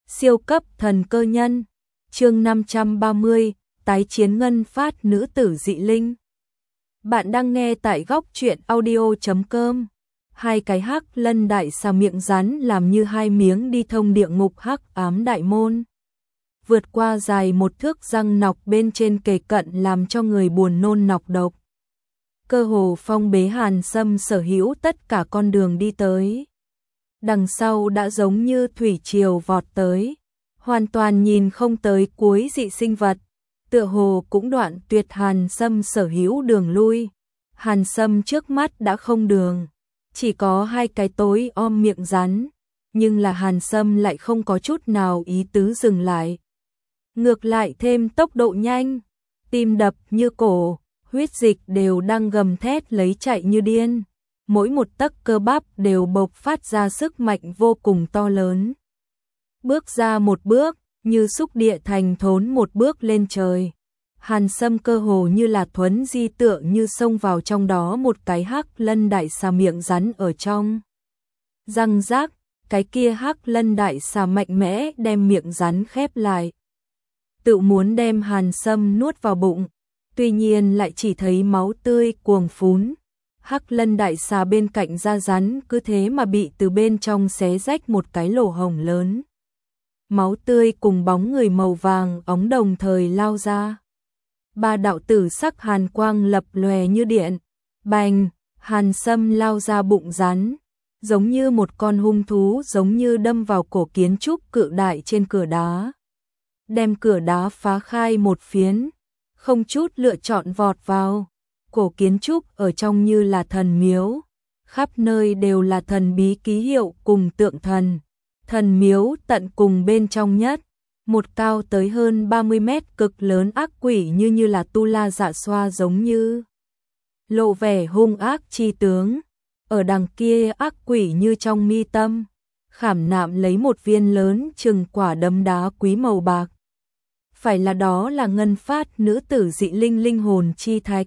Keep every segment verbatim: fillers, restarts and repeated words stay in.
Siêu cấp thần cơ nhân, chương năm trăm ba mươi, tái chiến ngân phát nữ tử dị linh. Bạn đang nghe tại góc truyện audio chấm com. Hai cái hắc lân đại xà miệng rắn làm như hai miếng đi thông địa ngục hắc ám đại môn. Vượt qua dài một thước răng nọc bên trên kề cận làm cho người buồn nôn nọc độc. Cơ hồ phong bế Hàn Sâm sở hữu tất cả con đường đi tới. Đằng sau đã giống như thủy triều vọt tới, hoàn toàn nhìn không tới cuối dị sinh vật, tựa hồ cũng đoạn tuyệt Hàn Sâm sở hữu đường lui. Hàn Sâm trước mắt đã không đường, chỉ có hai cái tối om miệng rắn, nhưng là Hàn Sâm lại không có chút nào ý tứ dừng lại. Ngược lại thêm tốc độ nhanh, tim đập như cổ, huyết dịch đều đang gầm thét lấy chạy như điên. Mỗi một tấc cơ bắp đều bộc phát ra sức mạnh vô cùng to lớn. Bước ra một bước, như xúc địa thành thốn một bước lên trời. Hàn Sâm cơ hồ như là thuấn di tựa như xông vào trong đó một cái hắc lân đại xà miệng rắn ở trong. Răng rác, cái kia hắc lân đại xà mạnh mẽ đem miệng rắn khép lại. Tự muốn đem Hàn Sâm nuốt vào bụng, tuy nhiên lại chỉ thấy máu tươi cuồng phún. Hắc lân đại xà bên cạnh da rắn cứ thế mà bị từ bên trong xé rách một cái lỗ hổng lớn. Máu tươi cùng bóng người màu vàng óng đồng thời lao ra. Ba đạo tử sắc hàn quang lập lòe như điện. Bành, Hàn Sâm lao ra bụng rắn, giống như một con hung thú giống như đâm vào cổ kiến trúc cự đại trên cửa đá. Đem cửa đá phá khai một phiến, không chút lựa chọn vọt vào. Cổ kiến trúc ở trong như là thần miếu, khắp nơi đều là thần bí ký hiệu cùng tượng thần. Thần miếu tận cùng bên trong nhất, một cao tới hơn ba mươi mét cực lớn ác quỷ như như là tu la dạ xoa giống như. Lộ vẻ hung ác chi tướng, ở đằng kia ác quỷ như trong mi tâm, khảm nạm lấy một viên lớn chừng quả đấm đá quý màu bạc. Phải là đó là ngân phát nữ tử dị linh linh hồn chi thạch.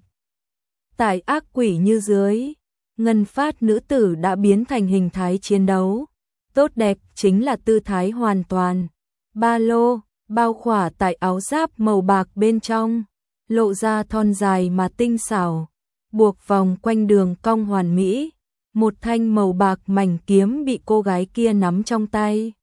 Tại ác quỷ như dưới, ngân phát nữ tử đã biến thành hình thái chiến đấu. Tốt đẹp chính là tư thái hoàn toàn. Ba lô, bao khỏa tại áo giáp màu bạc bên trong, lộ ra thon dài mà tinh xảo, buộc vòng quanh đường cong hoàn mỹ. Một thanh màu bạc mảnh kiếm bị cô gái kia nắm trong tay,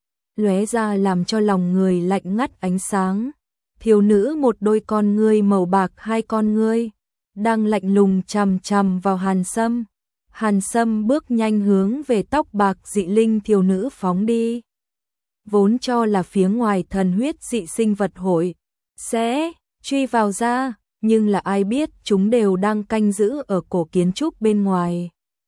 lóe ra làm cho lòng người lạnh ngắt ánh sáng. Thiếu nữ một đôi con ngươi màu bạc, hai con ngươi đang lạnh lùng chằm chằm vào Hàn Sâm. Hàn Sâm bước nhanh hướng về tóc bạc dị linh thiếu nữ phóng đi. Vốn cho là phía ngoài thần huyết dị sinh vật hội sẽ truy vào ra, nhưng là ai biết chúng đều đang canh giữ ở cổ kiến trúc bên ngoài.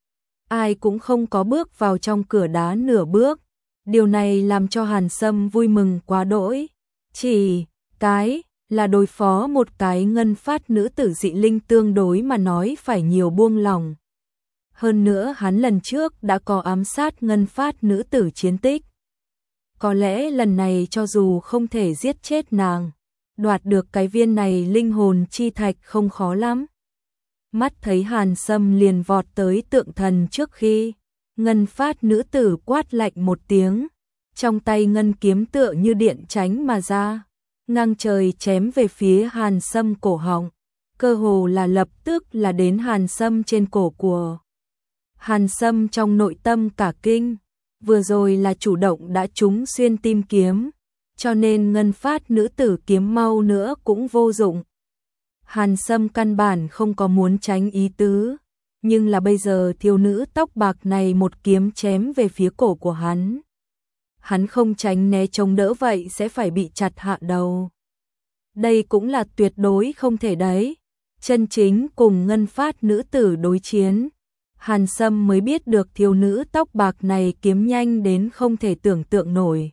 Ai cũng không có bước vào trong cửa đá nửa bước. Điều này làm cho Hàn Sâm vui mừng quá đỗi. Chỉ cái là đối phó một cái ngân phát nữ tử dị linh tương đối mà nói phải nhiều buông lỏng. Hơn nữa hắn lần trước đã có ám sát ngân phát nữ tử chiến tích. Có lẽ lần này cho dù không thể giết chết nàng, đoạt được cái viên này linh hồn chi thạch không khó lắm. Mắt thấy Hàn Sâm liền vọt tới tượng thần trước khi, ngân phát nữ tử quát lạnh một tiếng, trong tay ngân kiếm tựa như điện tránh mà ra, ngang trời chém về phía Hàn Sâm cổ họng, cơ hồ là lập tức là đến Hàn Sâm trên cổ của. Hàn Sâm trong nội tâm cả kinh, vừa rồi là chủ động đã trúng xuyên tim kiếm, cho nên ngân phát nữ tử kiếm mau nữa cũng vô dụng. Hàn Sâm căn bản không có muốn tránh ý tứ, nhưng là bây giờ thiếu nữ tóc bạc này một kiếm chém về phía cổ của hắn. Hắn không tránh né chống đỡ vậy sẽ phải bị chặt hạ đầu. Đây cũng là tuyệt đối không thể đấy. Chân chính cùng ngân phát nữ tử đối chiến, Hàn Sâm mới biết được thiếu nữ tóc bạc này kiếm nhanh đến không thể tưởng tượng nổi.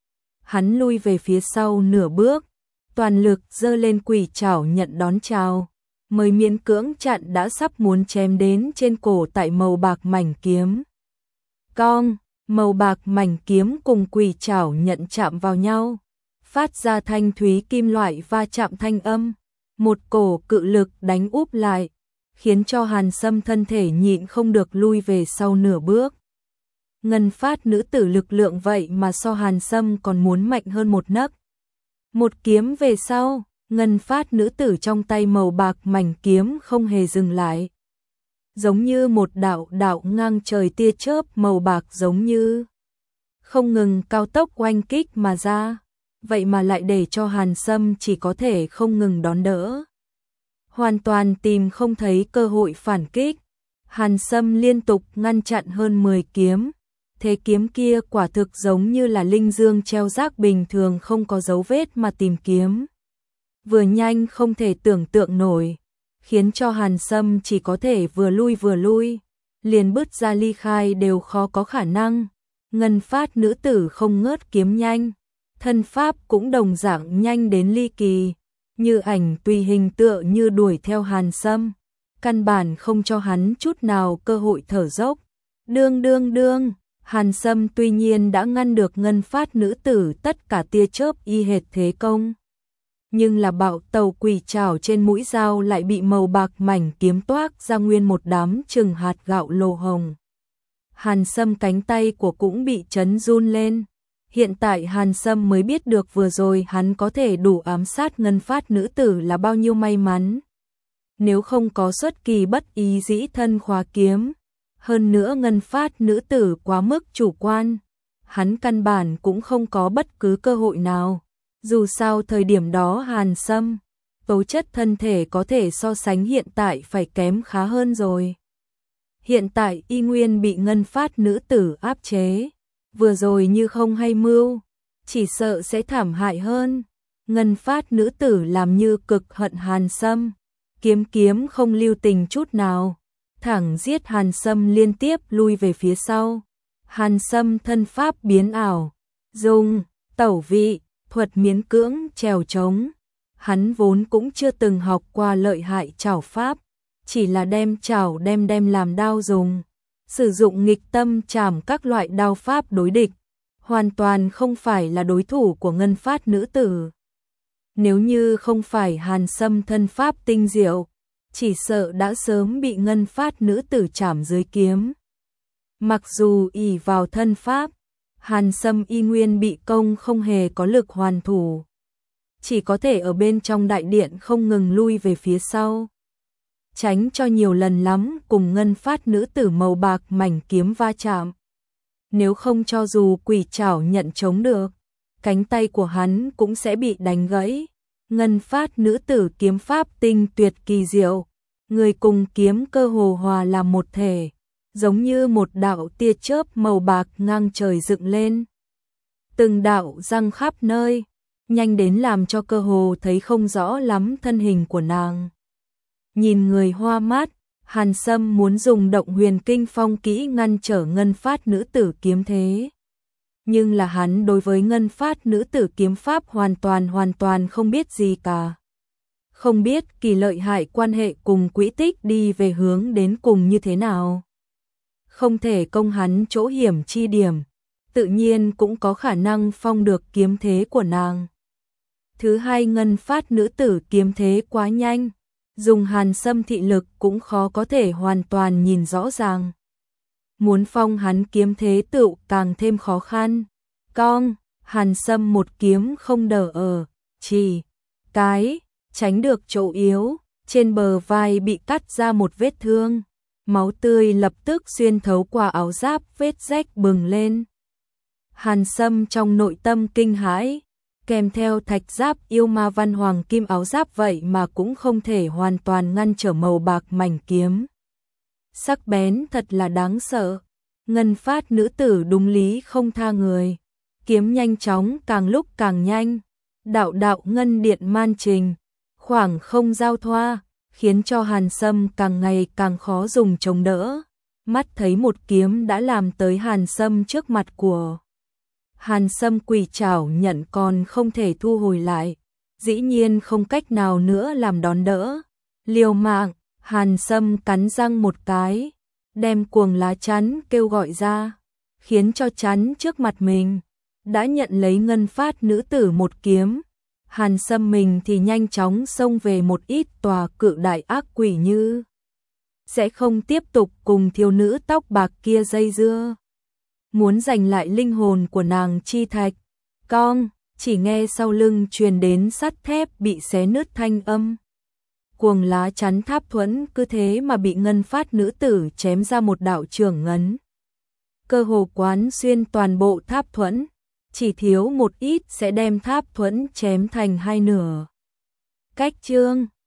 Hắn lui về phía sau nửa bước, toàn lực giơ lên quỷ trảo nhận đón chào, mới miễn cưỡng chặn đã sắp muốn chém đến trên cổ tại màu bạc mảnh kiếm. Cong, màu bạc mảnh kiếm cùng quỷ trảo nhận chạm vào nhau, phát ra thanh thúy kim loại va chạm thanh âm, một cổ cự lực đánh úp lại, khiến cho Hàn Sâm thân thể nhịn không được lui về sau nửa bước. ngân phát nữ tử lực lượng vậy mà so Hàn Sâm còn muốn mạnh hơn một nấc. Một kiếm về sau, ngân phát nữ tử trong tay màu bạc mảnh kiếm không hề dừng lại. Giống như một đạo đạo ngang trời tia chớp màu bạc giống như không ngừng cao tốc oanh kích mà ra, vậy mà lại để cho Hàn Sâm chỉ có thể không ngừng đón đỡ. Hoàn toàn tìm không thấy cơ hội phản kích, Hàn Sâm liên tục ngăn chặn hơn mười kiếm, thế kiếm kia quả thực giống như là linh dương treo rác bình thường không có dấu vết mà tìm kiếm. Vừa nhanh không thể tưởng tượng nổi, khiến cho Hàn Sâm chỉ có thể vừa lui vừa lui, liền bứt ra ly khai đều khó có khả năng. Ngân phát nữ tử không ngớt kiếm nhanh, thân pháp cũng đồng dạng nhanh đến ly kỳ, như ảnh tùy hình tựa như đuổi theo Hàn Sâm, căn bản không cho hắn chút nào cơ hội thở dốc. Đương đương đương, Hàn Sâm tuy nhiên đã ngăn được ngân phát nữ tử tất cả tia chớp y hệt thế công, nhưng là bạo tàu quỷ trảo trên mũi dao lại bị màu bạc mảnh kiếm toác ra nguyên một đám chừng hạt gạo lồ hồng. Hàn Sâm cánh tay của cũng bị chấn run lên. Hiện tại Hàn Sâm mới biết được vừa rồi hắn có thể đủ ám sát ngân phát nữ tử là bao nhiêu may mắn. Nếu không có xuất kỳ bất ý dĩ thân khóa kiếm, hơn nữa ngân phát nữ tử quá mức chủ quan, hắn căn bản cũng không có bất cứ cơ hội nào. Dù sao thời điểm đó Hàn Sâm, tố chất thân thể có thể so sánh hiện tại phải kém khá hơn rồi. Hiện tại y nguyên bị ngân phát nữ tử áp chế, vừa rồi như không hay mưu, chỉ sợ sẽ thảm hại hơn. Ngân phát nữ tử làm như cực hận Hàn Sâm, kiếm kiếm không lưu tình chút nào, thẳng giết Hàn Sâm liên tiếp lui về phía sau. Hàn Sâm thân pháp biến ảo, dùng tẩu vị thuật miễn cưỡng trèo trống. Hắn vốn cũng chưa từng học qua lợi hại trảo pháp, chỉ là đem chảo đem đem làm đao dùng, sử dụng nghịch tâm chảm các loại đao pháp đối địch, hoàn toàn không phải là đối thủ của ngân phát nữ tử. Nếu như không phải Hàn Sâm thân pháp tinh diệu, chỉ sợ đã sớm bị ngân phát nữ tử chảm dưới kiếm. Mặc dù ỷ vào thân pháp, Hàn Sâm y nguyên bị công không hề có lực hoàn thủ, chỉ có thể ở bên trong đại điện không ngừng lui về phía sau, tránh cho nhiều lần lắm cùng ngân phát nữ tử màu bạc mảnh kiếm va chạm. Nếu không cho dù quỷ trảo nhận chống được, cánh tay của hắn cũng sẽ bị đánh gãy. Ngân phát nữ tử kiếm pháp tinh tuyệt kỳ diệu, người cùng kiếm cơ hồ hòa làm một thể, giống như một đạo tia chớp màu bạc ngang trời dựng lên. Từng đạo răng khắp nơi, nhanh đến làm cho cơ hồ thấy không rõ lắm thân hình của nàng. Nhìn người hoa mắt, Hàn Sâm muốn dùng động huyền kinh phong kỹ ngăn trở ngân phát nữ tử kiếm thế. Nhưng là hắn đối với ngân phát nữ tử kiếm pháp hoàn toàn hoàn toàn không biết gì cả. Không biết kỳ lợi hại quan hệ cùng quỹ tích đi về hướng đến cùng như thế nào. Không thể công hắn chỗ hiểm chi điểm, tự nhiên cũng có khả năng phong được kiếm thế của nàng. Thứ hai, ngân phát nữ tử kiếm thế quá nhanh, dùng Hàn Sâm thị lực cũng khó có thể hoàn toàn nhìn rõ ràng. Muốn phong hắn kiếm thế tựu càng thêm khó khăn. Cong, Hàn Sâm một kiếm không đỡ ở, chỉ cái tránh được chỗ yếu, trên bờ vai bị cắt ra một vết thương, máu tươi lập tức xuyên thấu qua áo giáp, vết rách bừng lên. Hàn Sâm trong nội tâm kinh hãi, kèm theo thạch giáp yêu ma văn hoàng kim áo giáp vậy mà cũng không thể hoàn toàn ngăn trở màu bạc mảnh kiếm. Sắc bén thật là đáng sợ. Ngân phát nữ tử đúng lý không tha người, kiếm nhanh chóng càng lúc càng nhanh, đạo đạo ngân điện man trình, khoảng không giao thoa, khiến cho Hàn Sâm càng ngày càng khó dùng chống đỡ. Mắt thấy một kiếm đã làm tới Hàn Sâm trước mặt của Hàn Sâm, quỷ trảo nhận còn không thể thu hồi lại, dĩ nhiên không cách nào nữa làm đón đỡ. Liều mạng, Hàn Sâm cắn răng một cái, đem cuồng lá chắn kêu gọi ra, khiến cho chắn trước mặt mình đã nhận lấy ngân phát nữ tử một kiếm. Hàn Sâm mình thì nhanh chóng xông về một ít tòa cự đại ác quỷ, như sẽ không tiếp tục cùng thiếu nữ tóc bạc kia dây dưa. muốn giành lại linh hồn của nàng chi thạch. Cong, chỉ nghe sau lưng truyền đến sắt thép bị xé nứt thanh âm. Cuồng lá chắn tháp thuẫn cứ thế mà bị ngân phát nữ tử chém ra một đạo trưởng ngấn. Cơ hồ quán xuyên toàn bộ tháp thuẫn, chỉ thiếu một ít sẽ đem tháp thuẫn chém thành hai nửa. Cách chương